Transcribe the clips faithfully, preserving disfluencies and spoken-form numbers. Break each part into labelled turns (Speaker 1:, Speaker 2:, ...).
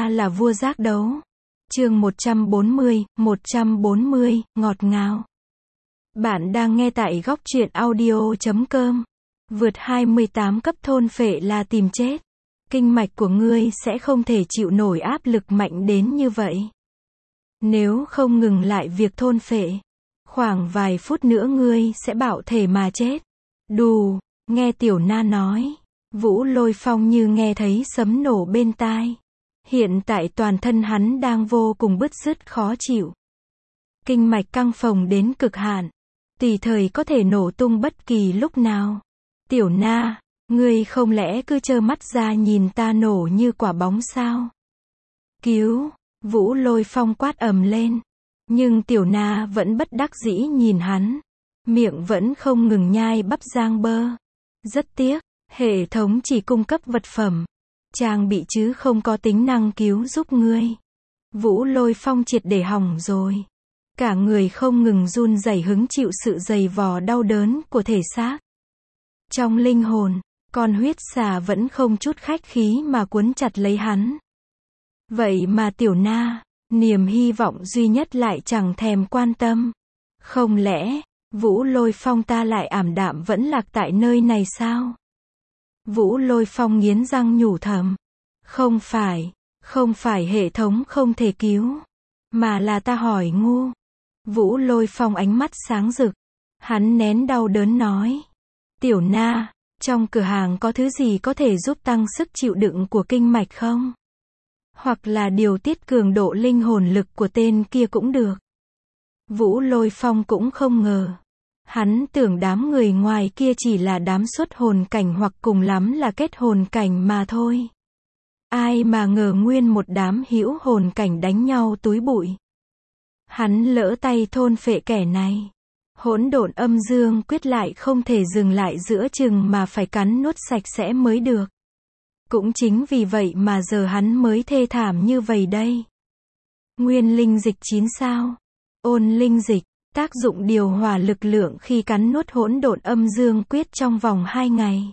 Speaker 1: ta là vua giác đấu. Chương một trăm bốn mươi, một trăm bốn mươi, ngọt ngào. Bạn đang nghe tại góc truyện audio chấm com. Vượt hai mươi tám cấp thôn phệ là tìm chết. Kinh mạch của ngươi sẽ không thể chịu nổi áp lực mạnh đến như vậy. Nếu không ngừng lại việc thôn phệ, khoảng vài phút nữa ngươi sẽ bạo thể mà chết. Đù, nghe Tiểu Na nói. Vũ Lôi Phong như nghe thấy sấm nổ bên tai. Hiện tại toàn thân hắn đang vô cùng bứt rứt khó chịu. Kinh mạch căng phồng đến cực hạn. Tùy thời có thể nổ tung bất kỳ lúc nào. Tiểu Na, ngươi không lẽ cứ trơ mắt ra nhìn ta nổ như quả bóng sao? Cứu! Vũ Lôi Phong quát ầm lên. Nhưng Tiểu Na vẫn bất đắc dĩ nhìn hắn. Miệng vẫn không ngừng nhai bắp rang bơ. Rất tiếc, hệ thống chỉ cung cấp vật phẩm. Trang bị chứ không có tính năng cứu giúp ngươi. Vũ Lôi Phong triệt để hỏng rồi. Cả người không ngừng run rẩy hứng chịu sự dày vò đau đớn của thể xác. Trong linh hồn, con huyết xà vẫn không chút khách khí mà cuốn chặt lấy hắn. Vậy mà Tiểu Na, niềm hy vọng duy nhất lại chẳng thèm quan tâm. Không lẽ, Vũ Lôi Phong ta lại ảm đạm vẫn lạc tại nơi này sao? Vũ Lôi Phong nghiến răng nhủ thầm. Không phải, không phải hệ thống không thể cứu, mà là ta hỏi ngu. Vũ Lôi Phong ánh mắt sáng rực. Hắn nén đau đớn nói. Tiểu Na, trong cửa hàng có thứ gì có thể giúp tăng sức chịu đựng của kinh mạch không? Hoặc là điều tiết cường độ linh hồn lực của tên kia cũng được. Vũ Lôi Phong cũng không ngờ. Hắn tưởng đám người ngoài kia chỉ là đám xuất hồn cảnh hoặc cùng lắm là kết hồn cảnh mà thôi. Ai mà ngờ nguyên một đám hữu hồn cảnh đánh nhau túi bụi. Hắn lỡ tay thôn phệ kẻ này. Hỗn độn âm dương quyết lại không thể dừng lại giữa chừng mà phải cắn nuốt sạch sẽ mới được. Cũng chính vì vậy mà giờ hắn mới thê thảm như vậy đây. Nguyên linh dịch chín sao. Ôn linh dịch, tác dụng điều hòa lực lượng khi cắn nuốt hỗn độn âm dương quyết trong vòng hai ngày.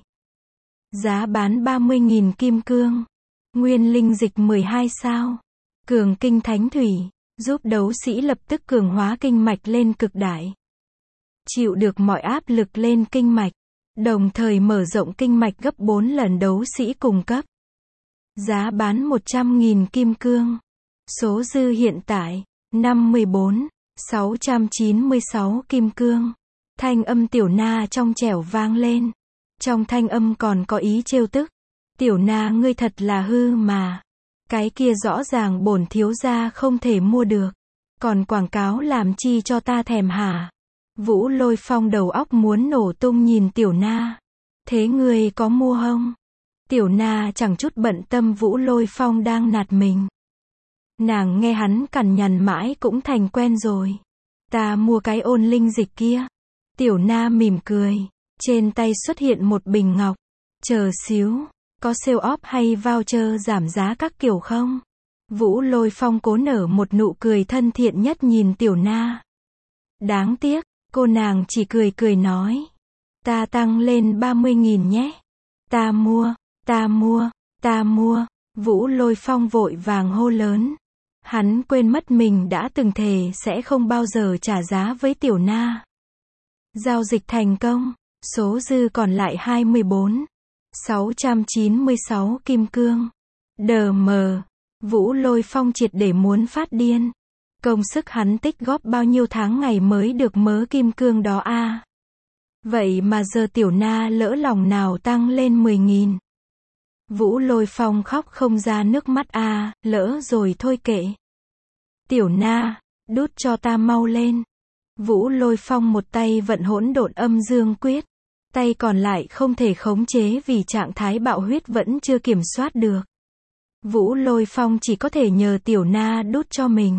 Speaker 1: Giá bán ba mươi nghìn kim cương. Nguyên linh dịch mười hai sao. Cường kinh thánh thủy, giúp đấu sĩ lập tức cường hóa kinh mạch lên cực đại. Chịu được mọi áp lực lên kinh mạch, đồng thời mở rộng kinh mạch gấp bốn lần đấu sĩ cùng cấp. Giá bán một trăm nghìn kim cương. Số dư hiện tại, năm mươi bốn, sáu trăm chín mươi sáu kim cương. Thanh âm Tiểu Na trong trẻo vang lên. Trong thanh âm còn có ý trêu tức. Tiểu Na ngươi thật là hư mà. Cái kia rõ ràng bổn thiếu gia không thể mua được. Còn quảng cáo làm chi cho ta thèm hả? Vũ Lôi Phong đầu óc muốn nổ tung nhìn Tiểu Na. Thế ngươi có mua không? Tiểu Na chẳng chút bận tâm Vũ Lôi Phong đang nạt mình. Nàng nghe hắn cằn nhằn mãi cũng thành quen rồi. Ta mua cái ôn linh dịch kia. Tiểu Na mỉm cười. Trên tay xuất hiện một bình ngọc. Chờ xíu. Có sale off hay voucher giảm giá các kiểu không? Vũ Lôi Phong cố nở một nụ cười thân thiện nhất nhìn Tiểu Na. Đáng tiếc, cô nàng chỉ cười cười nói. Ta tăng lên ba mươi nghìn nhé. Ta mua, ta mua, ta mua. Vũ Lôi Phong vội vàng hô lớn. Hắn quên mất mình đã từng thề sẽ không bao giờ trả giá với Tiểu Na. Giao dịch thành công. Số dư còn lại hai mươi bốn, sáu trăm chín mươi sáu kim cương. Đờ mờ. Vũ Lôi Phong triệt để muốn phát điên. Công sức hắn tích góp bao nhiêu tháng ngày mới được mớ kim cương đó a? À? Vậy mà giờ Tiểu Na lỡ lòng nào tăng lên mười nghìn. Vũ Lôi Phong khóc không ra nước mắt a, à, lỡ rồi thôi kệ. Tiểu Na, đút cho ta mau lên. Vũ Lôi Phong một tay vận hỗn độn âm dương quyết. Tay còn lại không thể khống chế vì trạng thái bạo huyết vẫn chưa kiểm soát được. Vũ Lôi Phong chỉ có thể nhờ Tiểu Na đút cho mình.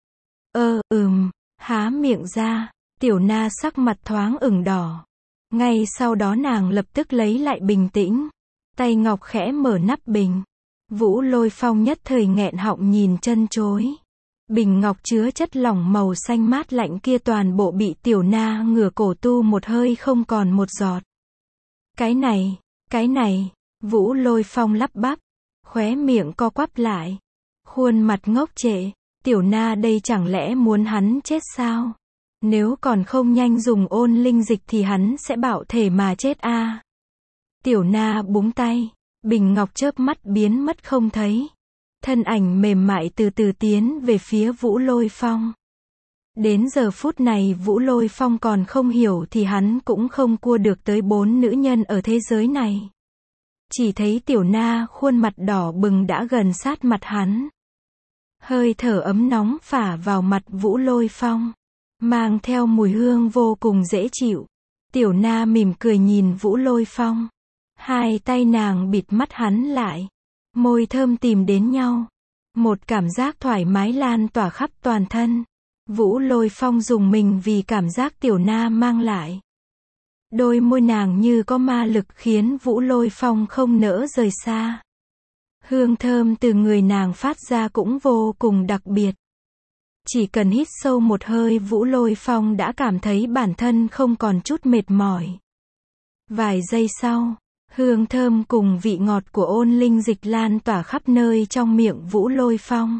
Speaker 1: Ơ, ừm, há miệng ra, Tiểu Na sắc mặt thoáng ửng đỏ. Ngay sau đó nàng lập tức lấy lại bình tĩnh. Tay ngọc khẽ mở nắp bình. Vũ Lôi Phong nhất thời nghẹn họng nhìn chân chối. Bình ngọc chứa chất lỏng màu xanh mát lạnh kia toàn bộ bị Tiểu Na ngửa cổ tu một hơi không còn một giọt. Cái này, cái này, Vũ Lôi Phong lắp bắp, khóe miệng co quắp lại. Khuôn mặt ngốc trệ, Tiểu Na đây chẳng lẽ muốn hắn chết sao? Nếu còn không nhanh dùng ôn linh dịch thì hắn sẽ bạo thể mà chết a. À. Tiểu Na búng tay, bình ngọc chớp mắt biến mất không thấy. Thân ảnh mềm mại từ từ tiến về phía Vũ Lôi Phong. Đến giờ phút này Vũ Lôi Phong còn không hiểu thì hắn cũng không cua được tới bốn nữ nhân ở thế giới này. Chỉ thấy Tiểu Na khuôn mặt đỏ bừng đã gần sát mặt hắn. Hơi thở ấm nóng phả vào mặt Vũ Lôi Phong, mang theo mùi hương vô cùng dễ chịu. Tiểu Na mỉm cười nhìn Vũ Lôi Phong. Hai tay nàng bịt mắt hắn lại. Môi thơm tìm đến nhau. Một cảm giác thoải mái lan tỏa khắp toàn thân. Vũ Lôi Phong dùng mình vì cảm giác Tiểu Na mang lại. Đôi môi nàng như có ma lực khiến Vũ Lôi Phong không nỡ rời xa. Hương thơm từ người nàng phát ra cũng vô cùng đặc biệt. Chỉ cần hít sâu một hơi Vũ Lôi Phong đã cảm thấy bản thân không còn chút mệt mỏi. Vài giây sau, hương thơm cùng vị ngọt của ôn linh dịch lan tỏa khắp nơi trong miệng Vũ Lôi Phong.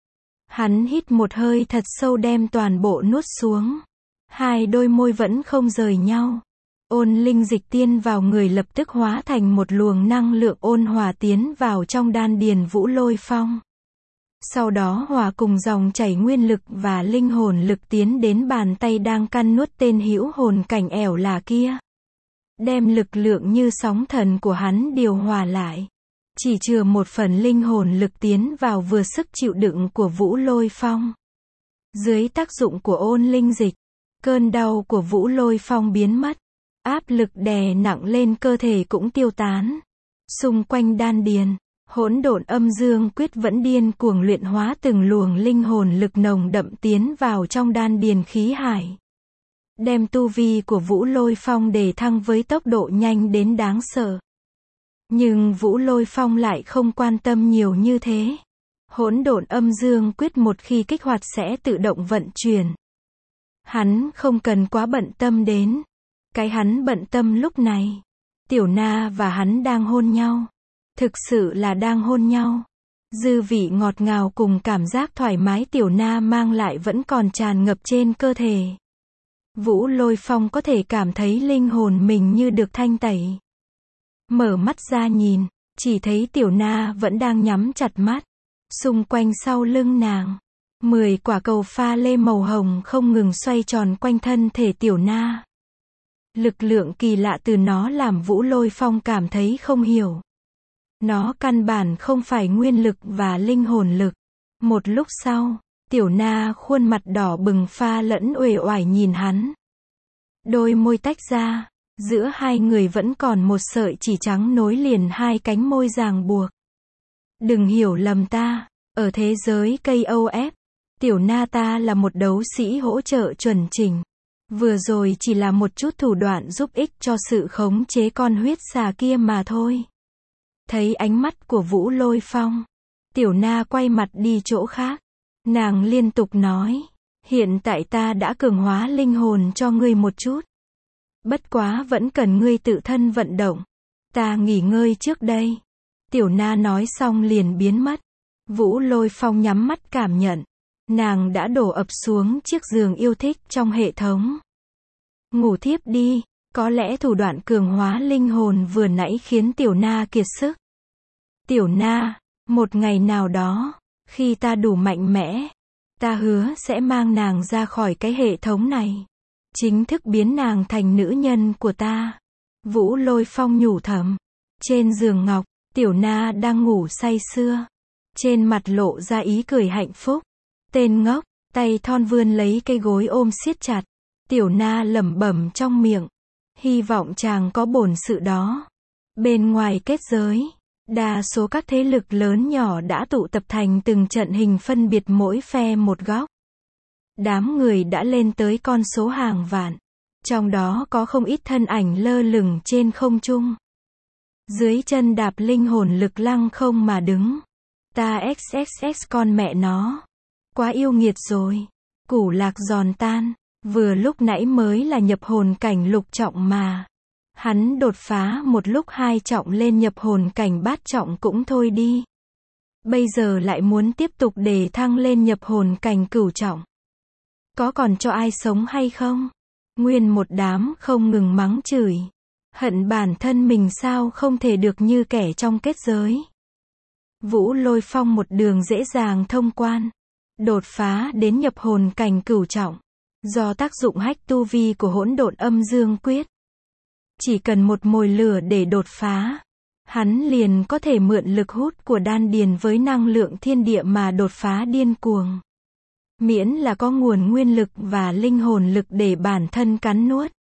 Speaker 1: Hắn hít một hơi thật sâu đem toàn bộ nuốt xuống. Hai đôi môi vẫn không rời nhau. Ôn linh dịch tiên vào người lập tức hóa thành một luồng năng lượng ôn hòa tiến vào trong đan điền Vũ Lôi Phong. Sau đó hòa cùng dòng chảy nguyên lực và linh hồn lực tiến đến bàn tay đang căn nuốt tên hữu hồn cảnh ẻo là kia. Đem lực lượng như sóng thần của hắn điều hòa lại. Chỉ chừa một phần linh hồn lực tiến vào vừa sức chịu đựng của Vũ Lôi Phong. Dưới tác dụng của ôn linh dịch, cơn đau của Vũ Lôi Phong biến mất. Áp lực đè nặng lên cơ thể cũng tiêu tán. Xung quanh đan điền, hỗn độn âm dương quyết vẫn điên cuồng luyện hóa từng luồng linh hồn lực nồng đậm tiến vào trong đan điền khí hải. Đem tu vi của Vũ Lôi Phong đề thăng với tốc độ nhanh đến đáng sợ. Nhưng Vũ Lôi Phong lại không quan tâm nhiều như thế. Hỗn độn âm dương quyết một khi kích hoạt sẽ tự động vận chuyển. Hắn không cần quá bận tâm đến. Cái hắn bận tâm lúc này. Tiểu Na và hắn đang hôn nhau. Thực sự là đang hôn nhau. Dư vị ngọt ngào cùng cảm giác thoải mái Tiểu Na mang lại vẫn còn tràn ngập trên cơ thể. Vũ Lôi Phong có thể cảm thấy linh hồn mình như được thanh tẩy. Mở mắt ra nhìn, chỉ thấy Tiểu Na vẫn đang nhắm chặt mắt. Xung quanh sau lưng nàng, mười quả cầu pha lê màu hồng không ngừng xoay tròn quanh thân thể Tiểu Na. Lực lượng kỳ lạ từ nó làm Vũ Lôi Phong cảm thấy không hiểu. Nó căn bản không phải nguyên lực và linh hồn lực. Một lúc sau, Tiểu Na khuôn mặt đỏ bừng pha lẫn uể oải nhìn hắn. Đôi môi tách ra, giữa hai người vẫn còn một sợi chỉ trắng nối liền hai cánh môi ràng buộc. Đừng hiểu lầm ta, ở thế giới ca o ép, Tiểu Na ta là một đấu sĩ hỗ trợ chuẩn chỉnh. Vừa rồi chỉ là một chút thủ đoạn giúp ích cho sự khống chế con huyết xà kia mà thôi. Thấy ánh mắt của Vũ Lôi Phong, Tiểu Na quay mặt đi chỗ khác. Nàng liên tục nói, hiện tại ta đã cường hóa linh hồn cho ngươi một chút. Bất quá vẫn cần ngươi tự thân vận động. Ta nghỉ ngơi trước đây. Tiểu Na nói xong liền biến mất. Vũ Lôi Phong nhắm mắt cảm nhận. Nàng đã đổ ập xuống chiếc giường yêu thích trong hệ thống. Ngủ thiếp đi, có lẽ thủ đoạn cường hóa linh hồn vừa nãy khiến Tiểu Na kiệt sức. Tiểu Na, một ngày nào đó, khi ta đủ mạnh mẽ, ta hứa sẽ mang nàng ra khỏi cái hệ thống này. Chính thức biến nàng thành nữ nhân của ta. Vũ Lôi Phong nhủ thầm. Trên giường ngọc, Tiểu Na đang ngủ say sưa. Trên mặt lộ ra ý cười hạnh phúc. Tên ngốc, tay thon vươn lấy cây gối ôm siết chặt. Tiểu Na lẩm bẩm trong miệng. Hy vọng chàng có bổn sự đó. Bên ngoài kết giới, đa số các thế lực lớn nhỏ đã tụ tập thành từng trận hình phân biệt mỗi phe một góc. Đám người đã lên tới con số hàng vạn. Trong đó có không ít thân ảnh lơ lửng trên không trung. Dưới chân đạp linh hồn lực lăng không mà đứng. Ta xxx con mẹ nó. Quá yêu nghiệt rồi. Củ lạc giòn tan. Vừa lúc nãy mới là nhập hồn cảnh lục trọng mà. Hắn đột phá một lúc hai trọng lên nhập hồn cảnh bát trọng cũng thôi đi. Bây giờ lại muốn tiếp tục đề thăng lên nhập hồn cảnh cửu trọng. Có còn cho ai sống hay không? Nguyên một đám không ngừng mắng chửi. Hận bản thân mình sao không thể được như kẻ trong kết giới. Vũ Lôi Phong một đường dễ dàng thông quan. Đột phá đến nhập hồn cảnh cửu trọng. Do tác dụng hách tu vi của hỗn độn âm dương quyết. Chỉ cần một mồi lửa để đột phá. Hắn liền có thể mượn lực hút của đan điền với năng lượng thiên địa mà đột phá điên cuồng. Miễn là có nguồn nguyên lực và linh hồn lực để bản thân cắn nuốt.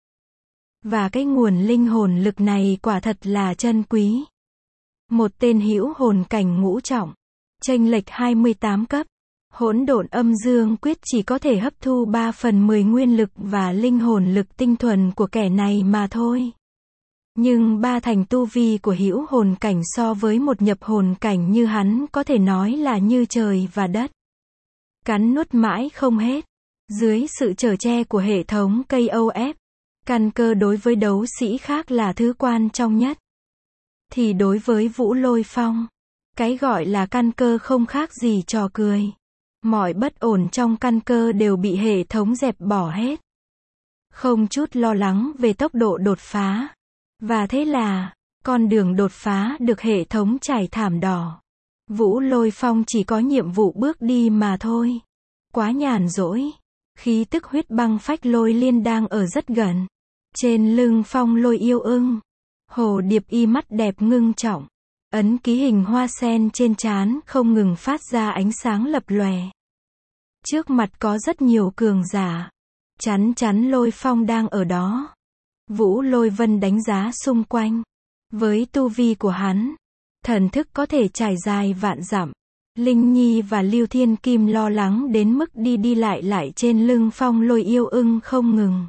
Speaker 1: Và cái nguồn linh hồn lực này quả thật là chân quý. Một tên hữu hồn cảnh ngũ trọng. Chênh lệch hai mươi tám cấp. Hỗn độn âm dương quyết chỉ có thể hấp thu ba phần mười nguyên lực và linh hồn lực tinh thuần của kẻ này mà thôi. Nhưng ba thành tu vi của hữu hồn cảnh so với một nhập hồn cảnh như hắn có thể nói là như trời và đất. Cắn nuốt mãi không hết. Dưới sự chở che của hệ thống ca o ép, căn cơ đối với đấu sĩ khác là thứ quan trọng nhất. Thì đối với Vũ Lôi Phong, cái gọi là căn cơ không khác gì trò cười. Mọi bất ổn trong căn cơ đều bị hệ thống dẹp bỏ hết. Không chút lo lắng về tốc độ đột phá. Và thế là, con đường đột phá được hệ thống trải thảm đỏ. Vũ Lôi Phong chỉ có nhiệm vụ bước đi mà thôi. Quá nhàn rỗi. Khí tức huyết băng phách lôi liên đang ở rất gần. Trên lưng Phong Lôi yêu ưng. Hồ điệp y mắt đẹp ngưng trọng. Ấn ký hình hoa sen trên trán không ngừng phát ra ánh sáng lập lòe. Trước mặt có rất nhiều cường giả. Chắn chắn Lôi Phong đang ở đó. Vũ Lôi Vân đánh giá xung quanh. Với tu vi của hắn, thần thức có thể trải dài vạn dặm. Linh Nhi và Lưu Thiên Kim lo lắng đến mức đi đi lại lại trên lưng Phong Lôi yêu ưng không ngừng.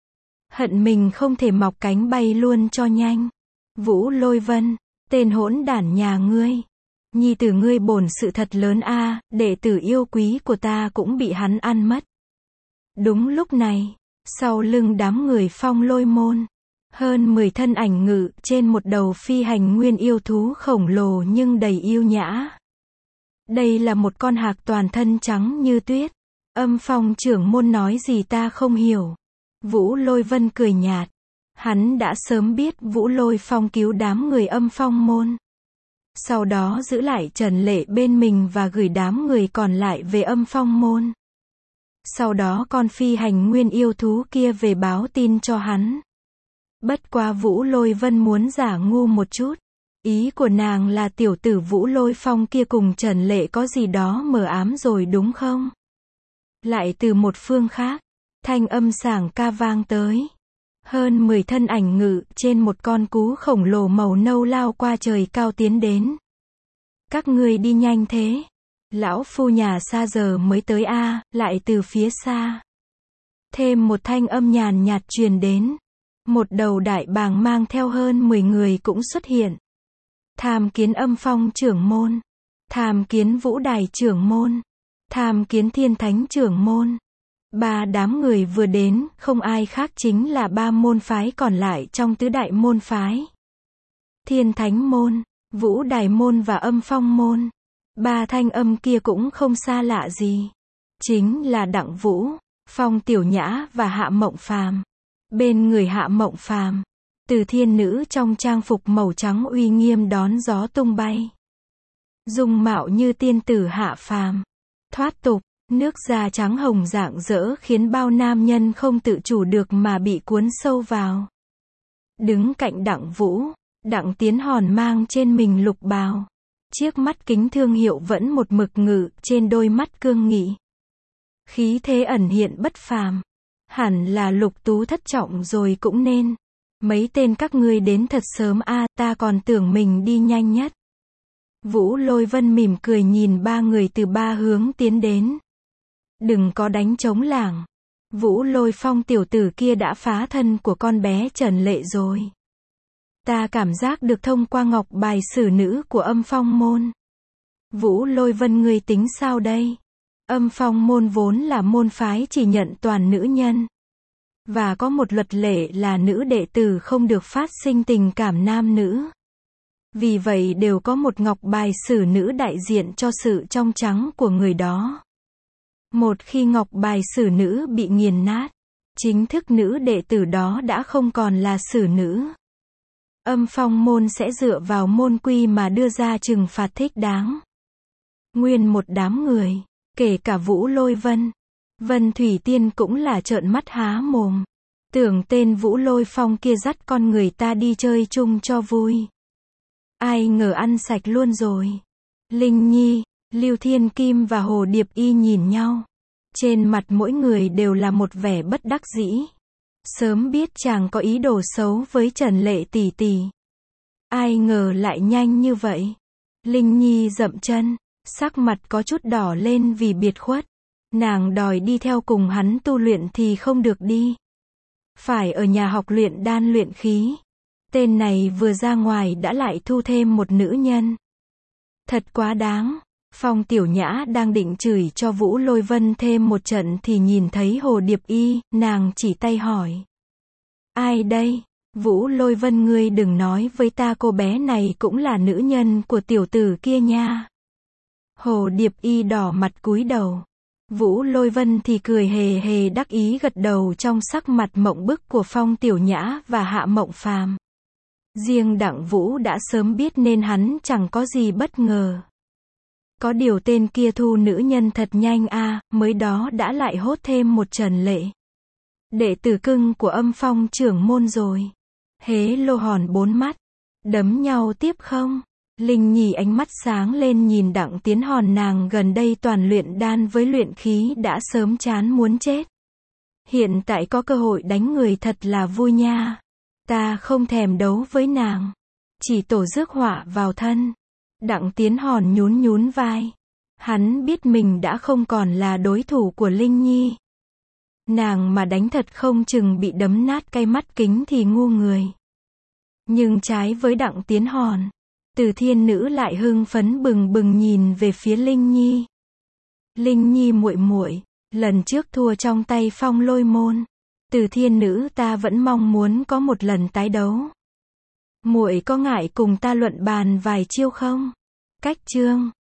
Speaker 1: Hận mình không thể mọc cánh bay luôn cho nhanh. Vũ Lôi Vân, tên hỗn đản nhà ngươi. Nhi tử ngươi bổn sự thật lớn a, đệ tử yêu quý của ta cũng bị hắn ăn mất. Đúng lúc này, sau lưng đám người Phong Lôi môn, hơn mười thân ảnh ngự trên một đầu phi hành nguyên yêu thú khổng lồ nhưng đầy yêu nhã. Đây là một con hạc toàn thân trắng như tuyết. Âm Phong trưởng môn nói gì ta không hiểu. Vũ Lôi Vân cười nhạt. Hắn đã sớm biết Vũ Lôi Phong cứu đám người Âm Phong môn. Sau đó giữ lại Trần Lệ bên mình và gửi đám người còn lại về Âm Phong môn. Sau đó con phi hành nguyên yêu thú kia về báo tin cho hắn. Bất quá Vũ Lôi Vân muốn giả ngu một chút. Ý của nàng là tiểu tử Vũ Lôi Phong kia cùng Trần Lệ có gì đó mờ ám rồi đúng không? Lại từ một phương khác, thanh âm sảng ca vang tới. Hơn mười thân ảnh ngự trên một con cú khổng lồ màu nâu lao qua trời cao tiến đến. Các ngươi đi nhanh thế. Lão phu nhà xa giờ mới tới a, lại từ phía xa. Thêm một thanh âm nhàn nhạt truyền đến. Một đầu đại bàng mang theo hơn mười người cũng xuất hiện. Tham kiến Âm Phong trưởng môn. Tham kiến Vũ Đài trưởng môn. Tham kiến Thiên Thánh trưởng môn. Ba đám người vừa đến, không ai khác chính là ba môn phái còn lại trong tứ đại môn phái. Thiên Thánh môn, Vũ Đài môn và Âm Phong môn. Ba thanh âm kia cũng không xa lạ gì. Chính là Đặng Vũ, Phong Tiểu Nhã và Hạ Mộng Phàm. Bên người Hạ Mộng Phàm, Từ Thiên nữ trong trang phục màu trắng uy nghiêm đón gió tung bay. Dung mạo như tiên tử Hạ Phàm. Thoát tục, nước da trắng hồng rạng rỡ khiến bao nam nhân không tự chủ được mà bị cuốn sâu vào. Đứng cạnh Đặng Vũ, Đặng Tiến Hòn mang trên mình lục bào. Chiếc mắt kính thương hiệu vẫn một mực ngự trên đôi mắt cương nghị. Khí thế ẩn hiện bất phàm. Hẳn là Lục Tú thất trọng rồi cũng nên. Mấy tên các ngươi đến thật sớm a, ta còn tưởng mình đi nhanh nhất. Vũ Lôi Vân mỉm cười nhìn ba người từ ba hướng tiến đến. Đừng có đánh trống lảng. Vũ Lôi Phong tiểu tử kia đã phá thân của con bé Trần Lệ rồi. Ta cảm giác được thông qua ngọc bài xử nữ của Âm Phong môn. Vũ Lôi Vân ngươi tính sao đây? Âm Phong môn vốn là môn phái chỉ nhận toàn nữ nhân. Và có một luật lệ là nữ đệ tử không được phát sinh tình cảm nam nữ. Vì vậy đều có một ngọc bài xử nữ đại diện cho sự trong trắng của người đó. Một khi ngọc bài xử nữ bị nghiền nát, chính thức nữ đệ tử đó đã không còn là xử nữ. Âm Phong môn sẽ dựa vào môn quy mà đưa ra trừng phạt thích đáng. Nguyên một đám người, kể cả Vũ Lôi Vân, Vân Thủy Tiên cũng là trợn mắt há mồm. Tưởng tên Vũ Lôi Phong kia dắt con người ta đi chơi chung cho vui. Ai ngờ ăn sạch luôn rồi. Linh Nhi, Lưu Thiên Kim và Hồ Điệp Y nhìn nhau. Trên mặt mỗi người đều là một vẻ bất đắc dĩ. Sớm biết chàng có ý đồ xấu với Trần Lệ tỷ tỷ. Ai ngờ lại nhanh như vậy. Linh Nhi dậm chân, sắc mặt có chút đỏ lên vì biệt khuất. Nàng đòi đi theo cùng hắn tu luyện thì không được đi. Phải ở nhà học luyện đan luyện khí. Tên này vừa ra ngoài đã lại thu thêm một nữ nhân. Thật quá đáng. Phong Tiểu Nhã đang định chửi cho Vũ Lôi Vân thêm một trận thì nhìn thấy Hồ Điệp Y, nàng chỉ tay hỏi. Ai đây? Vũ Lôi Vân, ngươi đừng nói với ta cô bé này cũng là nữ nhân của tiểu tử kia nha. Hồ Điệp Y đỏ mặt cúi đầu. Vũ Lôi Vân thì cười hề hề đắc ý gật đầu trong sắc mặt mộng bức của Phong Tiểu Nhã và Hạ Mộng Phàm. Riêng Đặng Vũ đã sớm biết nên hắn chẳng có gì bất ngờ. Có điều tên kia thu nữ nhân thật nhanh a, à, mới đó đã lại hốt thêm một Trần Lệ. Đệ tử cưng của Âm Phong trưởng môn rồi. Hế Lô hòn bốn mắt. Đấm nhau tiếp không? Linh Nhi ánh mắt sáng lên nhìn Đặng Tiến Hòn, nàng gần đây toàn luyện đan với luyện khí đã sớm chán muốn chết. Hiện tại có cơ hội đánh người thật là vui nha. Ta không thèm đấu với nàng. Chỉ tổ rước họa vào thân. Đặng Tiến Hòn nhún nhún vai. Hắn biết mình đã không còn là đối thủ của Linh Nhi. Nàng mà đánh thật không chừng bị đấm nát cây mắt kính thì ngu người. Nhưng trái với Đặng Tiến Hòn, Từ Thiên Nữ lại hưng phấn bừng bừng nhìn về phía Linh Nhi. Linh Nhi muội muội, lần trước thua trong tay Phong Lôi môn, Từ Thiên Nữ ta vẫn mong muốn có một lần tái đấu. Muội có ngại cùng ta luận bàn vài chiêu không? Cách chương